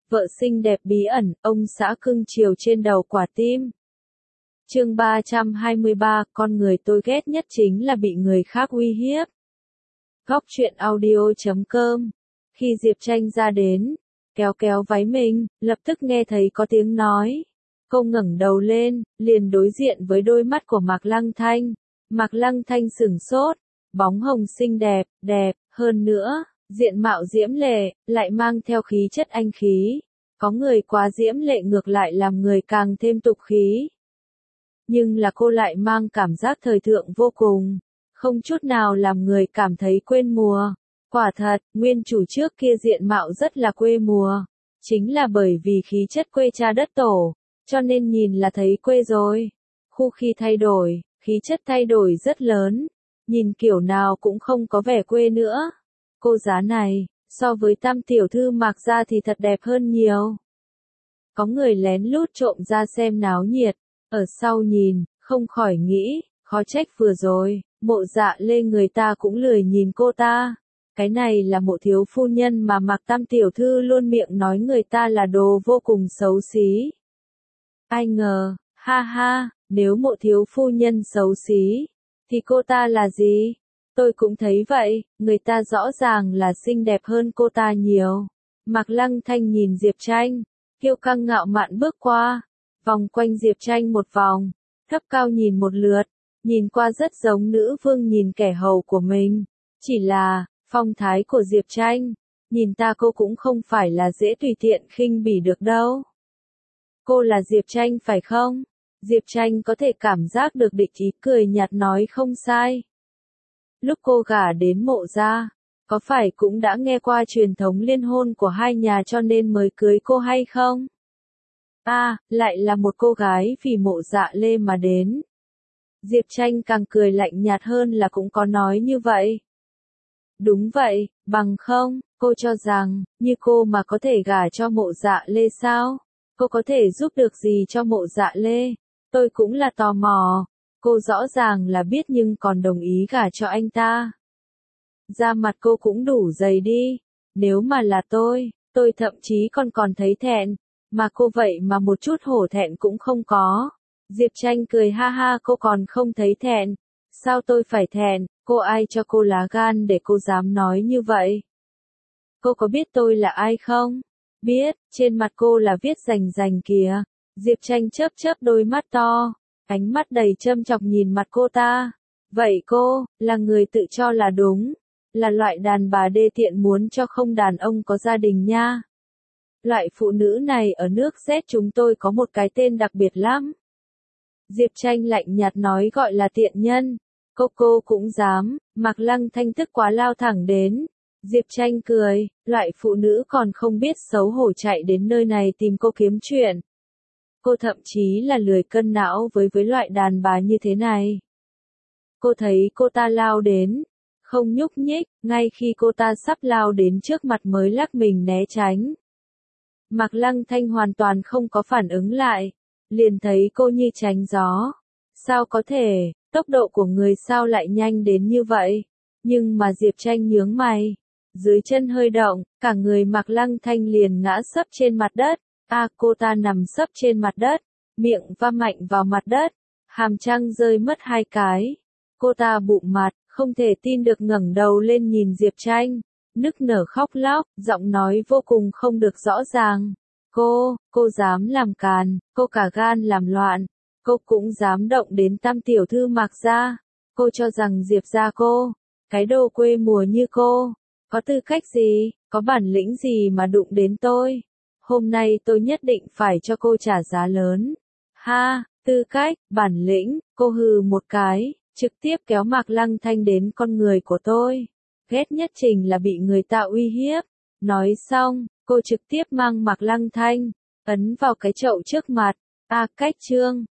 vợ xinh đẹp bí ẩn, ông xã cưng chiều trên đầu quả tim. Chương 323, con người tôi ghét nhất chính là bị người khác uy hiếp. Góc truyện audio.com. Khi Diệp Tranh ra đến, kéo kéo váy mình, lập tức nghe thấy có tiếng nói. Cô ngẩng đầu lên, liền đối diện với đôi mắt của Mạc Lăng Thanh. Mạc Lăng Thanh sửng sốt, bóng hồng xinh đẹp, đẹp, hơn nữa, diện mạo diễm lệ, lại mang theo khí chất anh khí. Có người quá diễm lệ ngược lại làm người càng thêm tục khí. Nhưng là cô lại mang cảm giác thời thượng vô cùng, không chút nào làm người cảm thấy quên mùa. Quả thật, nguyên chủ trước kia diện mạo rất là quê mùa. Chính là bởi vì khí chất quê cha đất tổ, cho nên nhìn là thấy quê rồi. Khu khi thay đổi, khí chất thay đổi rất lớn, nhìn kiểu nào cũng không có vẻ quê nữa. Cô giá này, so với Tam tiểu thư Mạc gia thì thật đẹp hơn nhiều. Có người lén lút trộm ra xem náo nhiệt, ở sau nhìn, không khỏi nghĩ, khó trách vừa rồi, Mộ Dạ Lê người ta cũng lười nhìn cô ta. Cái này là Mộ thiếu phu nhân mà Mạc Tam tiểu thư luôn miệng nói người ta là đồ vô cùng xấu xí. Ai ngờ, ha ha, nếu Mộ thiếu phu nhân xấu xí, thì cô ta là gì? Tôi cũng thấy vậy, người ta rõ ràng là xinh đẹp hơn cô ta nhiều. Mạc Lăng Thanh nhìn Diệp Tranh, kiêu căng ngạo mạn bước qua, vòng quanh Diệp Tranh một vòng, thấp cao nhìn một lượt, nhìn qua rất giống nữ vương nhìn kẻ hầu của mình. Chỉ là, phong thái của Diệp Tranh, nhìn ta cô cũng không phải là dễ tùy tiện khinh bỉ được đâu. Cô là Diệp Tranh phải không? Diệp Tranh có thể cảm giác được địch ý cười nhạt nói không sai. Lúc cô gả đến Mộ gia, có phải cũng đã nghe qua truyền thống liên hôn của hai nhà cho nên mới cưới cô hay không? Lại là một cô gái vì Mộ Dạ Lê mà đến. Diệp Tranh càng cười lạnh nhạt hơn là cũng có nói như vậy. Đúng vậy, bằng không, cô cho rằng, như cô mà có thể gả cho Mộ Dạ Lê sao? Cô có thể giúp được gì cho Mộ Dạ Lê? Tôi cũng là tò mò. Cô rõ ràng là biết nhưng còn đồng ý gả cho anh ta. Da mặt cô cũng đủ dày đi. Nếu mà là tôi thậm chí còn thấy thẹn. Mà cô vậy mà một chút hổ thẹn cũng không có. Diệp Tranh cười ha ha, cô còn không thấy thẹn. Sao tôi phải thẹn, cô ai cho cô lá gan để cô dám nói như vậy? Cô có biết tôi là ai không? Biết, trên mặt cô là viết rành rành kìa. Diệp Tranh chớp chớp đôi mắt to, ánh mắt đầy châm chọc nhìn mặt cô ta. Vậy cô, là người tự cho là đúng, là loại đàn bà đê tiện muốn cho không đàn ông có gia đình nha. Loại phụ nữ này ở nước Z chúng tôi có một cái tên đặc biệt lắm. Diệp Tranh lạnh nhạt nói gọi là tiện nhân. Cô cũng dám, Mạc Lăng Thanh tức quá lao thẳng đến. Diệp Tranh cười, loại phụ nữ còn không biết xấu hổ chạy đến nơi này tìm cô kiếm chuyện. Cô thậm chí là lười cân não với loại đàn bà như thế này. Cô thấy cô ta lao đến, không nhúc nhích, ngay khi cô ta sắp lao đến trước mặt mới lắc mình né tránh. Mạc Lăng Thanh hoàn toàn không có phản ứng lại, liền thấy cô như tránh gió. Sao có thể, tốc độ của người sao lại nhanh đến như vậy? Nhưng mà Diệp Tranh nhướng mày, dưới chân hơi động, cả người Mạc Lăng Thanh liền ngã sấp trên mặt đất. Cô ta nằm sấp trên mặt đất, miệng va mạnh vào mặt đất, hàm răng rơi mất 2 cái. Cô ta bụm mặt, không thể tin được ngẩng đầu lên nhìn Diệp Tranh, nức nở khóc lóc, giọng nói vô cùng không được rõ ràng. Cô dám làm càn, cô cả gan làm loạn, cô cũng dám động đến Tam tiểu thư Mạc gia. Cô cho rằng Diệp gia cô, cái đồ quê mùa như cô, có tư cách gì, có bản lĩnh gì mà đụng đến tôi? Hôm nay tôi nhất định phải cho cô trả giá lớn. Ha, tư cách, bản lĩnh, cô hừ một cái, trực tiếp kéo Mạc Lăng Thanh đến con người của tôi. Ghét nhất trình là bị người ta uy hiếp. Nói xong, cô trực tiếp mang Mạc Lăng Thanh, ấn vào cái chậu trước mặt. Cách chương.